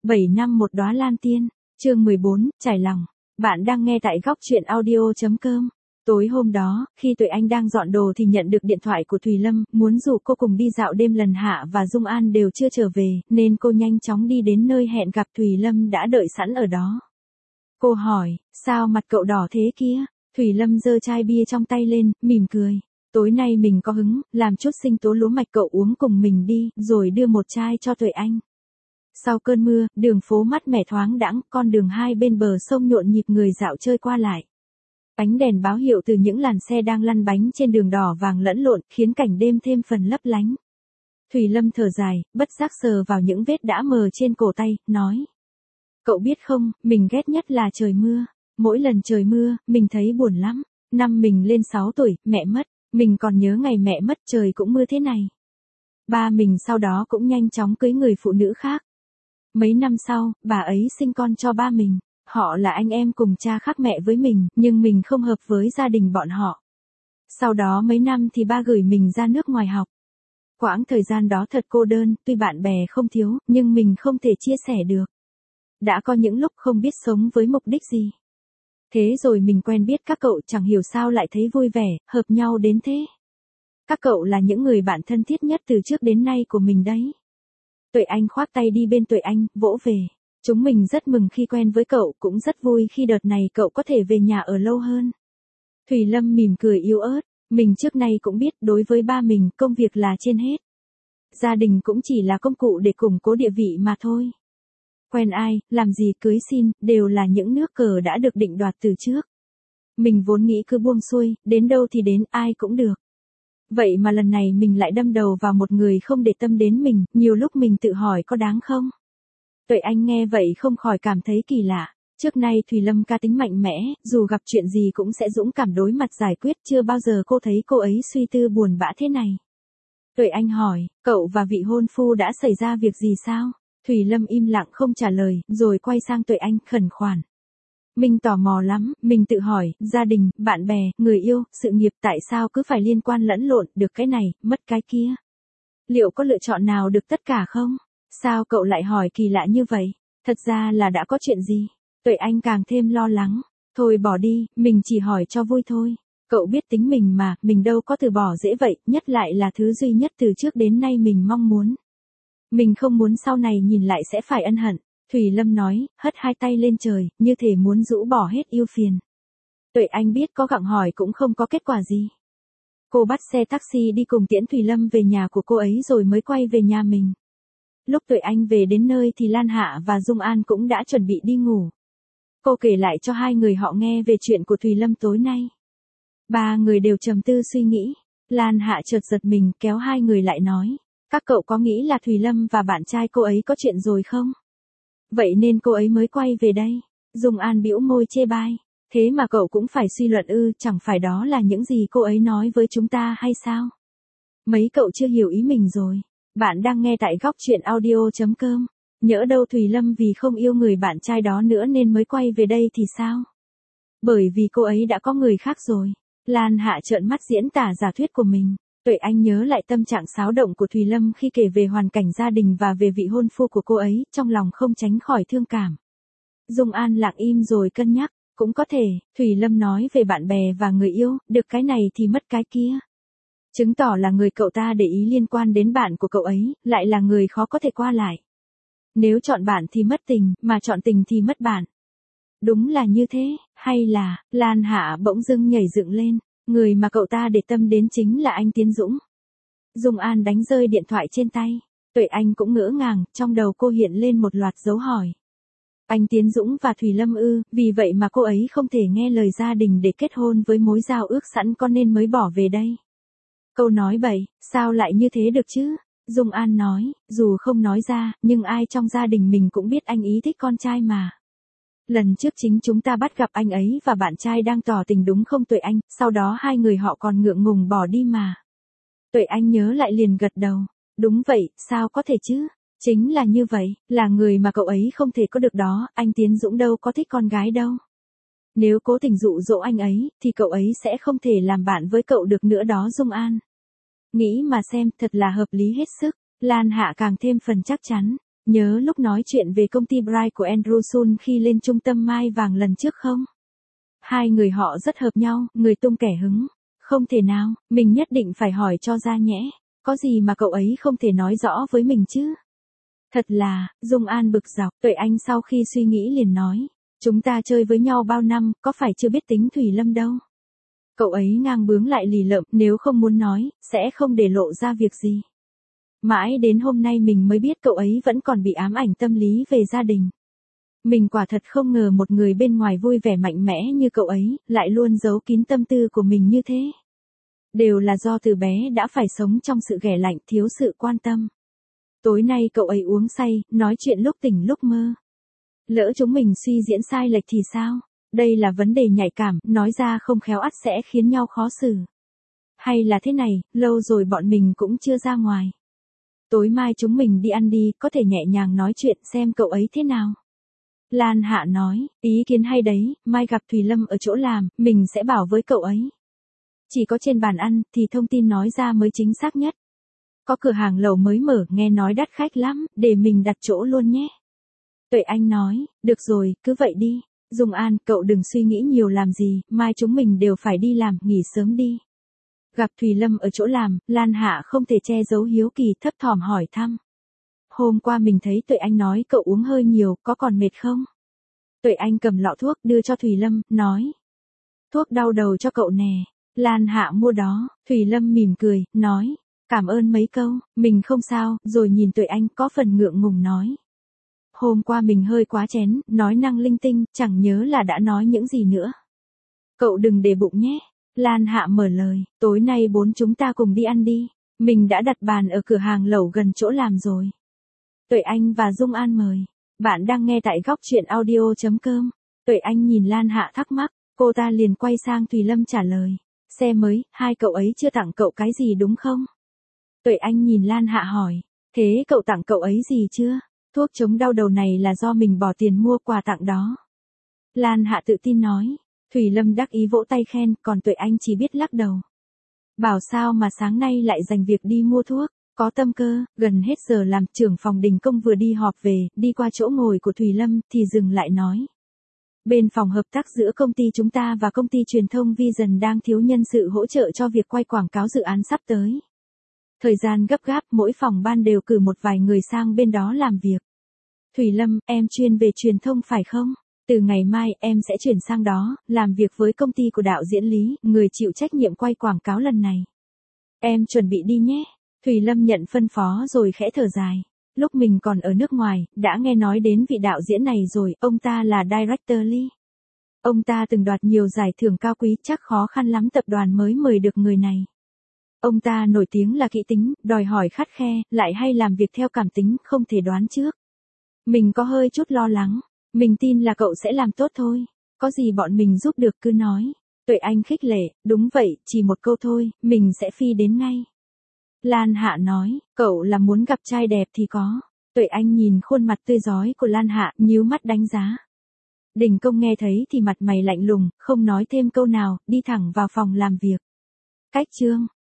7 năm một đóa lan tiên, chương 14, trải lòng. Bạn đang nghe tại góc truyện audio.com. Tối hôm đó, khi Tuệ Anh đang dọn đồ thì nhận được điện thoại của Thùy Lâm, muốn rủ cô cùng đi dạo đêm lần Hạ và Dung An đều chưa trở về, nên cô nhanh chóng đi đến nơi hẹn gặp. Thùy Lâm đã đợi sẵn ở đó. Cô hỏi, sao mặt cậu đỏ thế kia? Thùy Lâm giơ chai bia trong tay lên, mỉm cười. Tối nay mình có hứng, làm chút sinh tố lúa mạch cậu uống cùng mình đi, rồi đưa một chai cho Tuệ Anh. Sau cơn mưa, đường phố mát mẻ thoáng đãng, con đường hai bên bờ sông nhộn nhịp người dạo chơi qua lại. Ánh đèn báo hiệu từ những làn xe đang lăn bánh trên đường đỏ vàng lẫn lộn, khiến cảnh đêm thêm phần lấp lánh. Thùy Lâm thở dài, bất giác sờ vào những vết đã mờ trên cổ tay, nói. Cậu biết không, mình ghét nhất là trời mưa. Mỗi lần trời mưa, mình thấy buồn lắm. Năm mình lên 6 tuổi, mẹ mất. Mình còn nhớ ngày mẹ mất trời cũng mưa thế này. Ba mình sau đó cũng nhanh chóng cưới người phụ nữ khác. Mấy năm sau, bà ấy sinh con cho ba mình. Họ là anh em cùng cha khác mẹ với mình, nhưng mình không hợp với gia đình bọn họ. Sau đó mấy năm thì ba gửi mình ra nước ngoài học. Quãng thời gian đó thật cô đơn, tuy bạn bè không thiếu, nhưng mình không thể chia sẻ được. Đã có những lúc không biết sống với mục đích gì. Thế rồi mình quen biết các cậu, chẳng hiểu sao lại thấy vui vẻ, hợp nhau đến thế. Các cậu là những người bạn thân thiết nhất từ trước đến nay của mình đấy. Tuệ Anh khoác tay đi bên Tuệ Anh, vỗ về. Chúng mình rất mừng khi quen với cậu, cũng rất vui khi đợt này cậu có thể về nhà ở lâu hơn. Thùy Lâm mỉm cười yếu ớt, mình trước nay cũng biết đối với ba mình, công việc là trên hết. Gia đình cũng chỉ là công cụ để củng cố địa vị mà thôi. Quen ai, làm gì, cưới xin, đều là những nước cờ đã được định đoạt từ trước. Mình vốn nghĩ cứ buông xuôi, đến đâu thì đến, ai cũng được. Vậy mà lần này mình lại đâm đầu vào một người không để tâm đến mình, nhiều lúc mình tự hỏi có đáng không? Tuệ Anh nghe vậy không khỏi cảm thấy kỳ lạ. Trước nay Thùy Lâm cá tính mạnh mẽ, dù gặp chuyện gì cũng sẽ dũng cảm đối mặt giải quyết, chưa bao giờ cô thấy cô ấy suy tư buồn bã thế này. Tuệ Anh hỏi, cậu và vị hôn phu đã xảy ra việc gì sao? Thùy Lâm im lặng không trả lời, rồi quay sang Tuệ Anh, khẩn khoản. Mình tò mò lắm, mình tự hỏi, gia đình, bạn bè, người yêu, sự nghiệp tại sao cứ phải liên quan lẫn lộn, được cái này, mất cái kia? Liệu có lựa chọn nào được tất cả không? Sao cậu lại hỏi kỳ lạ như vậy? Thật ra là đã có chuyện gì? Tuệ Anh càng thêm lo lắng. Thôi bỏ đi, mình chỉ hỏi cho vui thôi. Cậu biết tính mình mà, mình đâu có từ bỏ dễ vậy, nhất lại là thứ duy nhất từ trước đến nay mình mong muốn. Mình không muốn sau này nhìn lại sẽ phải ân hận. Thùy Lâm nói, hất hai tay lên trời, như thể muốn rũ bỏ hết ưu phiền. Tuệ Anh biết có gặng hỏi cũng không có kết quả gì. Cô bắt xe taxi đi cùng tiễn Thùy Lâm về nhà của cô ấy rồi mới quay về nhà mình. Lúc Tuệ Anh về đến nơi thì Lan Hạ và Dung An cũng đã chuẩn bị đi ngủ. Cô kể lại cho hai người họ nghe về chuyện của Thùy Lâm tối nay. Ba người đều trầm tư suy nghĩ. Lan Hạ chợt giật mình kéo hai người lại nói. Các cậu có nghĩ là Thùy Lâm và bạn trai cô ấy có chuyện rồi không? Vậy nên cô ấy mới quay về đây. Dung An bĩu môi chê bai. Thế mà cậu cũng phải suy luận ư, chẳng phải đó là những gì cô ấy nói với chúng ta hay sao? Mấy cậu chưa hiểu ý mình rồi. Bạn đang nghe tại góc truyện audio.com. Nhỡ đâu Thùy Lâm vì không yêu người bạn trai đó nữa nên mới quay về đây thì sao? Bởi vì cô ấy đã có người khác rồi. Lan Hạ trợn mắt diễn tả giả thuyết của mình. Tuệ Anh nhớ lại tâm trạng xáo động của Thùy Lâm khi kể về hoàn cảnh gia đình và về vị hôn phu của cô ấy, trong lòng không tránh khỏi thương cảm. Dung An lặng im rồi cân nhắc, cũng có thể, Thùy Lâm nói về bạn bè và người yêu, được cái này thì mất cái kia. Chứng tỏ là người cậu ta để ý liên quan đến bạn của cậu ấy, lại là người khó có thể qua lại. Nếu chọn bạn thì mất tình, mà chọn tình thì mất bạn. Đúng là như thế, hay là, Lan Hạ bỗng dưng nhảy dựng lên, người mà cậu ta để tâm đến chính là anh Tiến Dũng. Dung An đánh rơi điện thoại trên tay. Tuệ Anh cũng ngỡ ngàng, trong đầu cô hiện lên một loạt dấu hỏi. Anh Tiến Dũng và Thùy Lâm ư, vì vậy mà cô ấy không thể nghe lời gia đình để kết hôn với mối giao ước sẵn con nên mới bỏ về đây. Câu nói bậy, sao lại như thế được chứ? Dung An nói, dù không nói ra, nhưng ai trong gia đình mình cũng biết anh ý thích con trai mà. Lần trước chính chúng ta bắt gặp anh ấy và bạn trai đang tỏ tình đúng không Tuệ Anh, sau đó hai người họ còn ngượng ngùng bỏ đi mà. Tuệ Anh nhớ lại liền gật đầu. Đúng vậy, sao có thể chứ? Chính là như vậy, là người mà cậu ấy không thể có được đó, anh Tiến Dũng đâu có thích con gái đâu. Nếu cố tình dụ dỗ anh ấy, thì cậu ấy sẽ không thể làm bạn với cậu được nữa đó Dung An. Nghĩ mà xem, thật là hợp lý hết sức. Lan Hạ càng thêm phần chắc chắn. nhớ lúc nói chuyện về công ty Bright của Andrew Sun khi lên trung tâm Mai Vàng lần trước không? Hai người họ rất hợp nhau, người tung kẻ hứng. Không thể nào, mình nhất định phải hỏi cho ra nhẽ. Có gì mà cậu ấy không thể nói rõ với mình chứ? Thật là, Dung An bực dọc, Tuệ Anh sau khi suy nghĩ liền nói. Chúng ta chơi với nhau bao năm, có phải chưa biết tính Thủy Lâm đâu. Cậu ấy ngang bướng lại lì lợm, nếu không muốn nói, sẽ không để lộ ra việc gì. Mãi đến hôm nay mình mới biết cậu ấy vẫn còn bị ám ảnh tâm lý về gia đình. Mình quả thật không ngờ một người bên ngoài vui vẻ mạnh mẽ như cậu ấy, lại luôn giấu kín tâm tư của mình như thế. Đều là do từ bé đã phải sống trong sự ghẻ lạnh, thiếu sự quan tâm. Tối nay cậu ấy uống say, nói chuyện lúc tỉnh lúc mơ. Lỡ chúng mình suy diễn sai lệch thì sao? Đây là vấn đề nhạy cảm, nói ra không khéo ắt sẽ khiến nhau khó xử. Hay là thế này, lâu rồi bọn mình cũng chưa ra ngoài. Tối mai chúng mình đi ăn đi, có thể nhẹ nhàng nói chuyện xem cậu ấy thế nào. Lan Hạ nói, ý kiến hay đấy, mai gặp Thùy Lâm ở chỗ làm, mình sẽ bảo với cậu ấy. Chỉ có trên bàn ăn, thì thông tin nói ra mới chính xác nhất. Có cửa hàng lẩu mới mở, nghe nói đắt khách lắm, để mình đặt chỗ luôn nhé. Tuệ Anh nói, được rồi, cứ vậy đi. Dung An, cậu đừng suy nghĩ nhiều làm gì, mai chúng mình đều phải đi làm, nghỉ sớm đi. Gặp Thùy Lâm ở chỗ làm, Lan Hạ không thể che giấu hiếu kỳ, thấp thỏm hỏi thăm. Hôm qua mình thấy Tuệ Anh nói cậu uống hơi nhiều, có còn mệt không? Tuệ Anh cầm lọ thuốc đưa cho Thùy Lâm, nói. Thuốc đau đầu cho cậu nè. Lan Hạ mua đó, Thùy Lâm mỉm cười, nói. Cảm ơn mấy câu, mình không sao, rồi nhìn Tuệ Anh có phần ngượng ngùng nói. Hôm qua mình hơi quá chén, nói năng linh tinh, chẳng nhớ là đã nói những gì nữa. Cậu đừng để bụng nhé. Lan Hạ mở lời, tối nay chúng ta cùng đi ăn đi. Mình đã đặt bàn ở cửa hàng lẩu gần chỗ làm rồi. Tuệ Anh và Dung An mời. Bạn đang nghe tại góc truyện audio.com. Tuệ Anh nhìn Lan Hạ thắc mắc, cô ta liền quay sang Thùy Lâm trả lời. Xe mới, hai cậu ấy chưa tặng cậu cái gì đúng không? Tuệ Anh nhìn Lan Hạ hỏi, thế cậu tặng cậu ấy gì chưa? Thuốc chống đau đầu này là do mình bỏ tiền mua quà tặng đó. Lan Hạ tự tin nói. Thùy Lâm đắc ý vỗ tay khen, còn Tuệ Anh chỉ biết lắc đầu. Bảo sao mà sáng nay lại dành việc đi mua thuốc, có tâm cơ, gần hết giờ làm trưởng phòng đình công vừa đi họp về, đi qua chỗ ngồi của Thùy Lâm, thì dừng lại nói. Bên phòng hợp tác giữa công ty chúng ta và công ty truyền thông Vision đang thiếu nhân sự hỗ trợ cho việc quay quảng cáo dự án sắp tới. Thời gian gấp gáp, mỗi phòng ban đều cử một vài người sang bên đó làm việc. Thùy Lâm, em chuyên về truyền thông phải không? Từ ngày mai em sẽ chuyển sang đó, làm việc với công ty của đạo diễn Lý, người chịu trách nhiệm quay quảng cáo lần này. Em chuẩn bị đi nhé. Thùy Lâm nhận phân phó rồi khẽ thở dài. Lúc mình còn ở nước ngoài, đã nghe nói đến vị đạo diễn này rồi, ông ta là Director Lee. Ông ta từng đoạt nhiều giải thưởng cao quý, chắc khó khăn lắm tập đoàn mới mời được người này. Ông ta nổi tiếng là kỹ tính, đòi hỏi khắt khe, lại hay làm việc theo cảm tính, không thể đoán trước. Mình có hơi chút lo lắng. Mình tin là cậu sẽ làm tốt thôi. Có gì bọn mình giúp được cứ nói. Tuệ Anh khích lệ, đúng vậy, chỉ một câu thôi, mình sẽ phi đến ngay. Lan Hạ nói, cậu là muốn gặp trai đẹp thì có. Tuệ Anh nhìn khuôn mặt tươi rói của Lan Hạ, nhíu mắt đánh giá. Đình Công nghe thấy thì mặt mày lạnh lùng, không nói thêm câu nào, đi thẳng vào phòng làm việc. Cách chương